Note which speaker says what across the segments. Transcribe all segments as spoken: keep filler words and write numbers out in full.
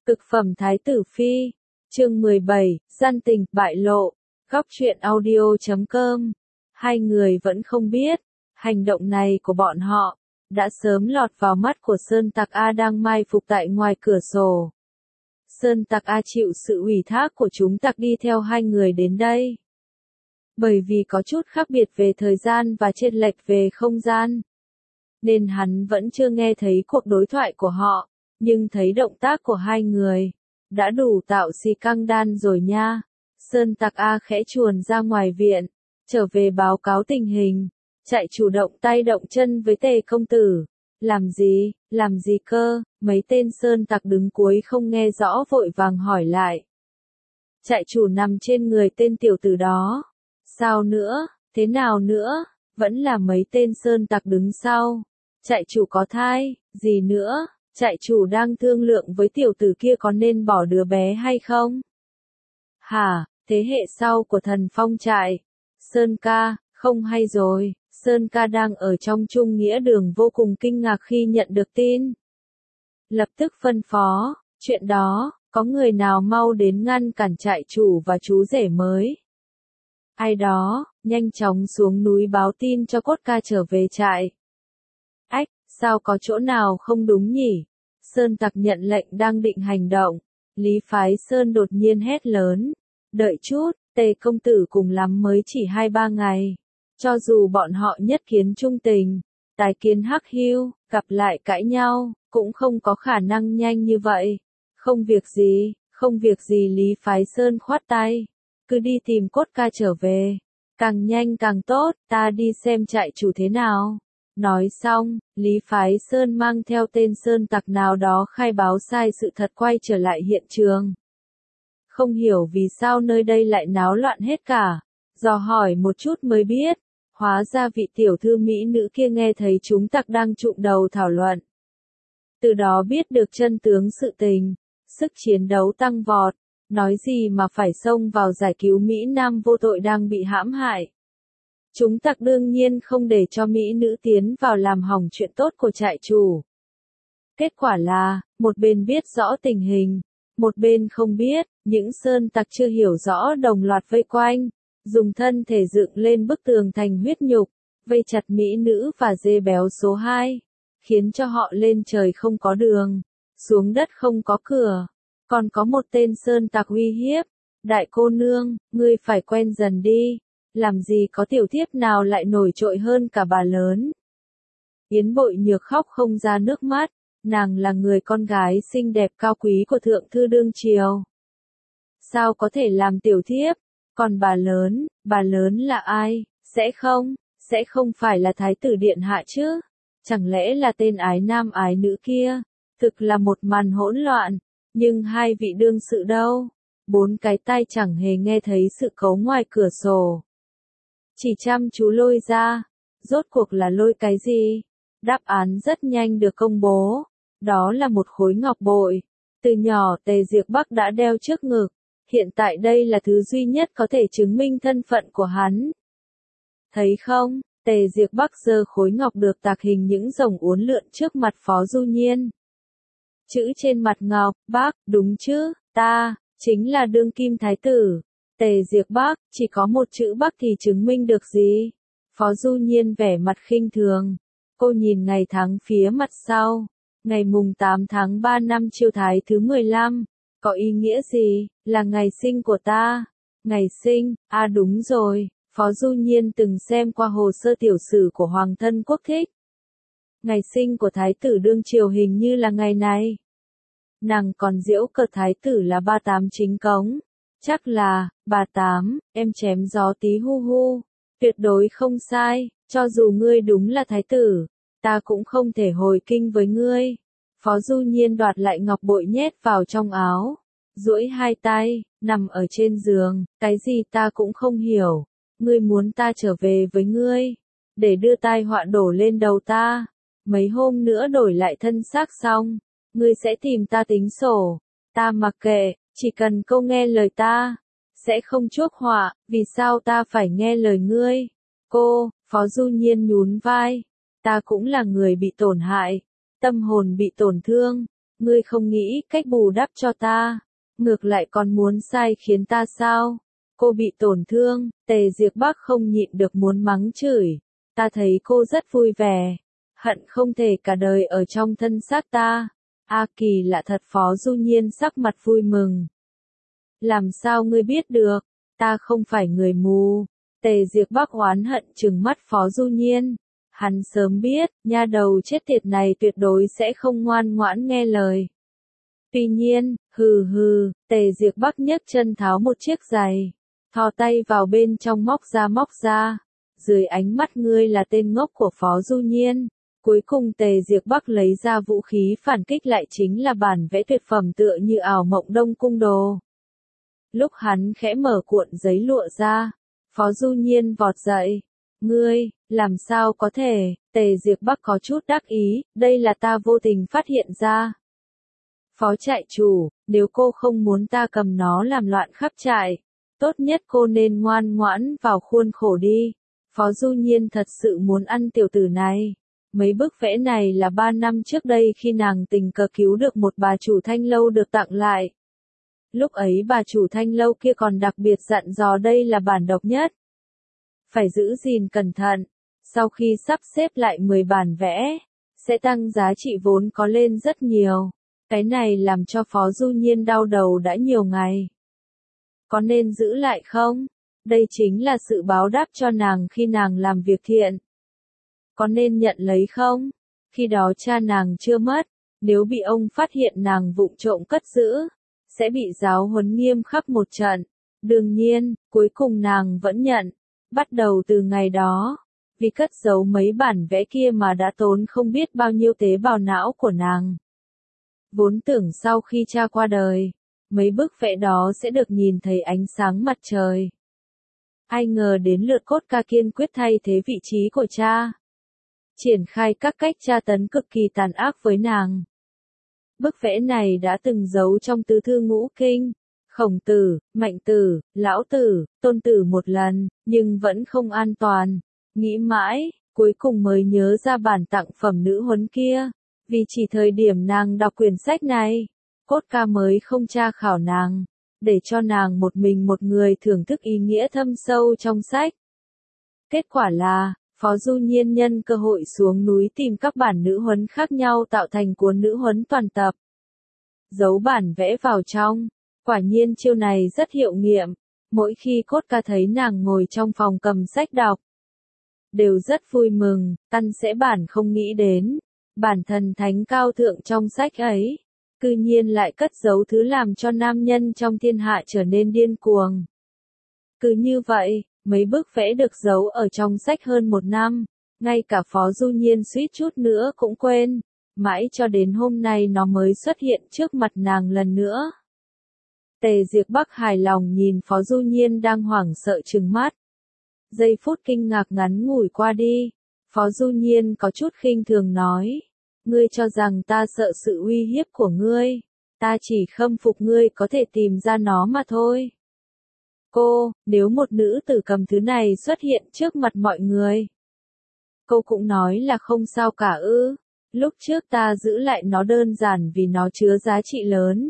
Speaker 1: Cực phẩm Thái tử Phi, chương mười bảy, gian tình, bại lộ, góc truyện audio chấm com. Hai người vẫn không biết, hành động này của bọn họ, đã sớm lọt vào mắt của Sơn Tặc A đang mai phục tại ngoài cửa sổ. Sơn Tặc A chịu sự ủy thác của chúng tặc đi theo hai người đến đây. Bởi vì có chút khác biệt về thời gian và chênh lệch về không gian, nên hắn vẫn chưa nghe thấy cuộc đối thoại của họ, nhưng thấy động tác của hai người, đã đủ tạo xì căng đan rồi nha. Sơn Tặc A khẽ chuồn ra ngoài viện, trở về báo cáo tình hình, chạy chủ động tay động chân với Tề công tử. Làm gì, làm gì cơ, mấy tên Sơn Tặc đứng cuối không nghe rõ vội vàng hỏi lại. Trại chủ nằm trên người tên tiểu tử đó. Sao nữa, thế nào nữa, vẫn là mấy tên Sơn Tặc đứng sau. Trại chủ có thai, gì nữa, trại chủ đang thương lượng với tiểu tử kia có nên bỏ đứa bé hay không? Hả, thế hệ sau của Thần Phong trại. Sơn ca, không hay rồi, Sơn ca đang ở trong Trung Nghĩa Đường vô cùng kinh ngạc khi nhận được tin. Lập tức phân phó, chuyện đó, có người nào mau đến ngăn cản trại chủ và chú rể mới. Ai đó, nhanh chóng xuống núi báo tin cho Cốt ca trở về trại. Ách, sao có chỗ nào không đúng nhỉ? Sơn Tặc nhận lệnh đang định hành động. Lý Phái Sơn đột nhiên hét lớn. Đợi chút, Tề công tử cùng lắm mới chỉ hai ba ngày. Cho dù bọn họ nhất kiến trung tình, tái kiến hắc hưu, gặp lại cãi nhau, cũng không có khả năng nhanh như vậy. Không việc gì, không việc gì Lý Phái Sơn khoát tay. Cứ đi tìm Cốt ca trở về. Càng nhanh càng tốt, ta đi xem trại chủ thế nào. Nói xong, Lý Phái Sơn mang theo tên Sơn Tặc nào đó khai báo sai sự thật quay trở lại hiện trường. Không hiểu vì sao nơi đây lại náo loạn hết cả. Dò hỏi một chút mới biết, hóa ra vị tiểu thư mỹ nữ kia nghe thấy chúng tặc đang trụm đầu thảo luận. Từ đó biết được chân tướng sự tình, sức chiến đấu tăng vọt, nói gì mà phải xông vào giải cứu Mỹ Nam vô tội đang bị hãm hại. Chúng tặc đương nhiên không để cho Mỹ nữ tiến vào làm hỏng chuyện tốt của trại chủ. Kết quả là, một bên biết rõ tình hình, một bên không biết, những Sơn Tặc chưa hiểu rõ đồng loạt vây quanh, dùng thân thể dựng lên bức tường thành huyết nhục, vây chặt Mỹ nữ và dê béo số hai, khiến cho họ lên trời không có đường, xuống đất không có cửa. Còn có một tên Sơn Tặc uy hiếp, đại cô nương, ngươi phải quen dần đi. Làm gì có tiểu thiếp nào lại nổi trội hơn cả bà lớn. Yến Bội Nhược khóc không ra nước mắt, nàng là người con gái xinh đẹp cao quý của thượng thư đương triều. Sao có thể làm tiểu thiếp, còn bà lớn, bà lớn là ai, sẽ không, sẽ không phải là thái tử điện hạ chứ, chẳng lẽ là tên ái nam ái nữ kia, thực là một màn hỗn loạn, nhưng hai vị đương sự đâu, bốn cái tai chẳng hề nghe thấy sự cấu ngoài cửa sổ. Chỉ chăm chú lôi ra, rốt cuộc là lôi cái gì? Đáp án rất nhanh được công bố, đó là một khối ngọc bội. Từ nhỏ Tề Diệp Bắc đã đeo trước ngực, hiện tại đây là thứ duy nhất có thể chứng minh thân phận của hắn. Thấy không, Tề Diệp Bắc giơ khối ngọc được tạc hình những rồng uốn lượn trước mặt Phó Du Nhiên. Chữ trên mặt ngọc, bác, đúng chứ, ta, chính là đương kim thái tử. Tề Diệp Bắc, chỉ có một chữ Bắc thì chứng minh được gì? Phó Du Nhiên vẻ mặt khinh thường. Cô nhìn ngày tháng phía mặt sau. Ngày mùng tám tháng ba năm Chiêu Thái thứ mười lăm. Có ý nghĩa gì? Là ngày sinh của ta. Ngày sinh, à đúng rồi. Phó Du Nhiên từng xem qua hồ sơ tiểu sử của Hoàng thân Quốc Thích. Ngày sinh của Thái tử đương triều hình như là ngày này. Nàng còn giễu cợt Thái tử là ba tám chính cống. Chắc là, bà Tám, em chém gió tí hu hu. Tuyệt đối không sai, cho dù ngươi đúng là thái tử, ta cũng không thể hồi kinh với ngươi. Phó Du Nhiên đoạt lại ngọc bội nhét vào trong áo, duỗi hai tay, nằm ở trên giường, cái gì ta cũng không hiểu. Ngươi muốn ta trở về với ngươi, để đưa tai họa đổ lên đầu ta. Mấy hôm nữa đổi lại thân xác xong, ngươi sẽ tìm ta tính sổ, ta mặc kệ. Chỉ cần câu nghe lời ta, sẽ không chuốc họa, vì sao ta phải nghe lời ngươi? Cô, Phó Du Nhiên nhún vai, ta cũng là người bị tổn hại, tâm hồn bị tổn thương, Ngươi không nghĩ cách bù đắp cho ta, ngược lại còn muốn sai khiến ta sao? Cô bị tổn thương, Tề Diệp Bắc không nhịn được muốn mắng chửi. Ta thấy cô rất vui vẻ, hận không thể cả đời ở trong thân xác ta. A kỳ lạ thật. Phó Du Nhiên sắc mặt vui mừng. Làm sao ngươi biết được, ta không phải người mù. Tề Diệp Bắc oán hận trừng mắt Phó Du Nhiên. Hắn sớm biết, nha đầu chết tiệt này tuyệt đối sẽ không ngoan ngoãn nghe lời. Tuy nhiên, hừ hừ, Tề Diệp Bắc nhấc chân tháo một chiếc giày, thò tay vào bên trong móc ra móc ra. Dưới ánh mắt ngươi là tên ngốc của Phó Du Nhiên, cuối cùng Tề Diệp Bắc lấy ra vũ khí phản kích lại chính là bản vẽ tuyệt phẩm tựa như ảo mộng Đông Cung đồ. Lúc hắn khẽ mở cuộn giấy lụa ra, Phó Du Nhiên vọt dậy. Ngươi, làm sao có thể? Tề Diệp Bắc có chút đắc ý, đây là ta vô tình phát hiện ra. Phó trại chủ, nếu cô không muốn ta cầm nó làm loạn khắp trại, tốt nhất cô nên ngoan ngoãn vào khuôn khổ đi. Phó Du Nhiên thật sự muốn ăn tiểu tử này. Mấy bức vẽ này là ba năm trước đây khi nàng tình cờ cứu được một bà chủ thanh lâu được tặng lại. Lúc ấy bà chủ thanh lâu kia còn đặc biệt dặn dò đây là bản độc nhất. Phải giữ gìn cẩn thận, sau khi sắp xếp lại mười bản vẽ, sẽ tăng giá trị vốn có lên rất nhiều. Cái này làm cho Phó Du Nhiên đau đầu đã nhiều ngày. Có nên giữ lại không? Đây chính là sự báo đáp cho nàng khi nàng làm việc thiện. Có nên nhận lấy không? Khi đó cha nàng chưa mất, nếu bị ông phát hiện nàng vụng trộm cất giữ, sẽ bị giáo huấn nghiêm khắc một trận. Đương nhiên, cuối cùng nàng vẫn nhận. Bắt đầu từ ngày đó, vì cất giấu mấy bản vẽ kia mà đã tốn không biết bao nhiêu tế bào não của nàng. Vốn tưởng sau khi cha qua đời, mấy bức vẽ đó sẽ được nhìn thấy ánh sáng mặt trời. Ai ngờ đến lượt cốt ca kiên quyết thay thế vị trí của cha. Triển khai các cách tra tấn cực kỳ tàn ác với nàng. Bức vẽ này đã từng giấu trong tứ thư ngũ kinh, Khổng Tử, Mạnh Tử, Lão Tử, Tôn Tử một lần, nhưng vẫn không an toàn. Nghĩ mãi, cuối cùng mới nhớ ra bản tặng phẩm nữ huấn kia. Vì chỉ thời điểm nàng đọc quyển sách này, cốt ca mới không tra khảo nàng, để cho nàng một mình một người thưởng thức ý nghĩa thâm sâu trong sách. Kết quả là, Phó Du Nhiên nhân cơ hội xuống núi tìm các bản nữ huấn khác nhau tạo thành cuốn nữ huấn toàn tập. Giấu bản vẽ vào trong, quả nhiên chiêu này rất hiệu nghiệm, mỗi khi cốt ca thấy nàng ngồi trong phòng cầm sách đọc, đều rất vui mừng, căn sẽ bản không nghĩ đến. Bản thần thánh cao thượng trong sách ấy, cư nhiên lại cất giấu thứ làm cho nam nhân trong thiên hạ trở nên điên cuồng. Cứ như vậy, mấy bức vẽ được giấu ở trong sách hơn một năm, ngay cả Phó Du Nhiên suýt chút nữa cũng quên, mãi cho đến hôm nay nó mới xuất hiện trước mặt nàng lần nữa. Tề Diệp Bắc hài lòng nhìn Phó Du Nhiên đang hoảng sợ trừng mắt. Giây phút kinh ngạc ngắn ngủi qua đi, Phó Du Nhiên có chút khinh thường nói, ngươi cho rằng ta sợ sự uy hiếp của ngươi, ta chỉ khâm phục ngươi có thể tìm ra nó mà thôi. Cô, nếu một nữ tử cầm thứ này xuất hiện trước mặt mọi người, cô cũng nói là không sao cả ư, lúc trước ta giữ lại nó đơn giản vì nó chứa giá trị lớn.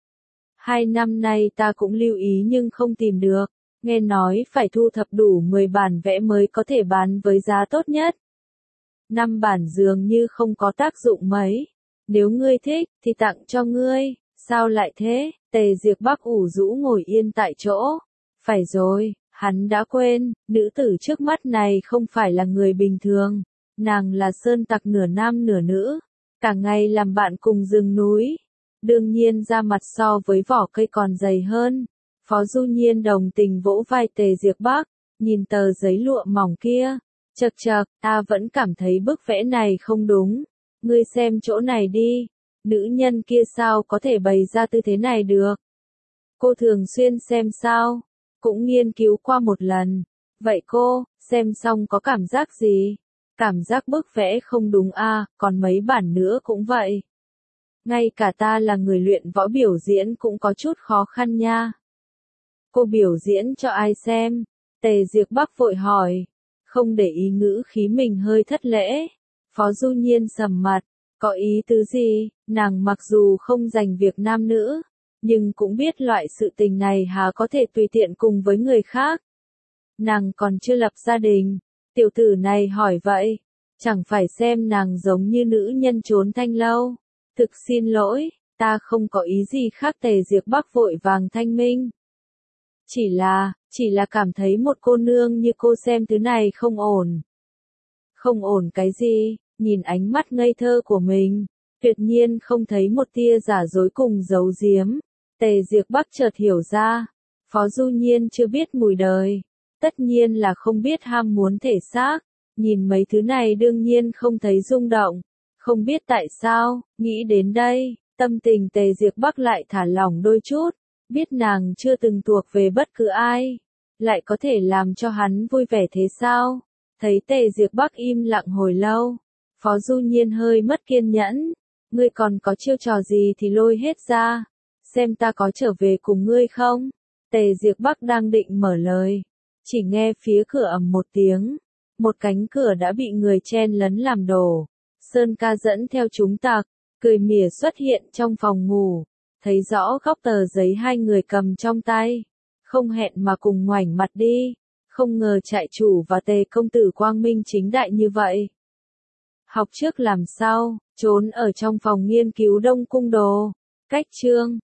Speaker 1: Hai năm nay ta cũng lưu ý nhưng không tìm được, nghe nói phải thu thập đủ mười bản vẽ mới có thể bán với giá tốt nhất. Năm bản dường như không có tác dụng mấy, nếu ngươi thích thì tặng cho ngươi, sao lại thế? Tề Diệp Bắc ủ rũ ngồi yên tại chỗ. Phải rồi, hắn đã quên, nữ tử trước mắt này không phải là người bình thường, nàng là sơn tặc nửa nam nửa nữ, cả ngày làm bạn cùng rừng núi, đương nhiên da mặt so với vỏ cây còn dày hơn. Phó Du Nhiên đồng tình vỗ vai Tề Diệp Bắc, nhìn tờ giấy lụa mỏng kia, chậc chậc, ta vẫn cảm thấy bức vẽ này không đúng, ngươi xem chỗ này đi, nữ nhân kia sao có thể bày ra tư thế này được. Cô thường xuyên xem sao? Cũng nghiên cứu qua một lần. Vậy cô, xem xong có cảm giác gì? Cảm giác bức vẽ không đúng a, à, còn mấy bản nữa cũng vậy. Ngay cả ta là người luyện võ biểu diễn cũng có chút khó khăn nha. Cô biểu diễn cho ai xem? Tề Diệp Bắc vội hỏi, không để ý ngữ khí mình hơi thất lễ. Phó Du Nhiên sầm mặt, Có ý tứ gì? Nàng mặc dù không giành việc nam nữ, nhưng cũng biết loại sự tình này hà có thể tùy tiện cùng với người khác. Nàng còn chưa lập gia đình, tiểu tử này hỏi vậy, chẳng phải xem nàng giống như nữ nhân trốn thanh lâu. Thực xin lỗi, ta không có ý gì khác. Tề Diệp Bắc vội vàng thanh minh. Chỉ là, chỉ là cảm thấy một cô nương như cô xem thứ này không ổn. Không ổn cái gì? Nhìn ánh mắt ngây thơ của mình, tuyệt nhiên không thấy một tia giả dối cùng giấu giếm. Tề Diệp Bắc chợt hiểu ra, Phó Du Nhiên chưa biết mùi đời, tất nhiên là không biết ham muốn thể xác, nhìn mấy thứ này đương nhiên không thấy rung động, không biết tại sao, nghĩ đến đây, tâm tình Tề Diệp Bắc lại thả lỏng đôi chút, biết nàng chưa từng thuộc về bất cứ ai, lại có thể làm cho hắn vui vẻ thế sao? Thấy Tề Diệp Bắc im lặng hồi lâu, Phó Du Nhiên hơi mất kiên nhẫn, ngươi còn có chiêu trò gì thì lôi hết ra, xem ta có trở về cùng ngươi không? Tề Diệp Bắc đang định mở lời, chỉ nghe phía cửa ầm một tiếng, một cánh cửa đã bị người chen lấn làm đổ. Sơn Ca dẫn theo chúng tặc, cười mỉa xuất hiện trong phòng ngủ, thấy rõ góc tờ giấy hai người cầm trong tay, không hẹn mà cùng ngoảnh mặt đi, không ngờ trại chủ và Tề công tử quang minh chính đại như vậy. Học trước làm sau, trốn ở trong phòng nghiên cứu Đông Cung Đồ. Cách chương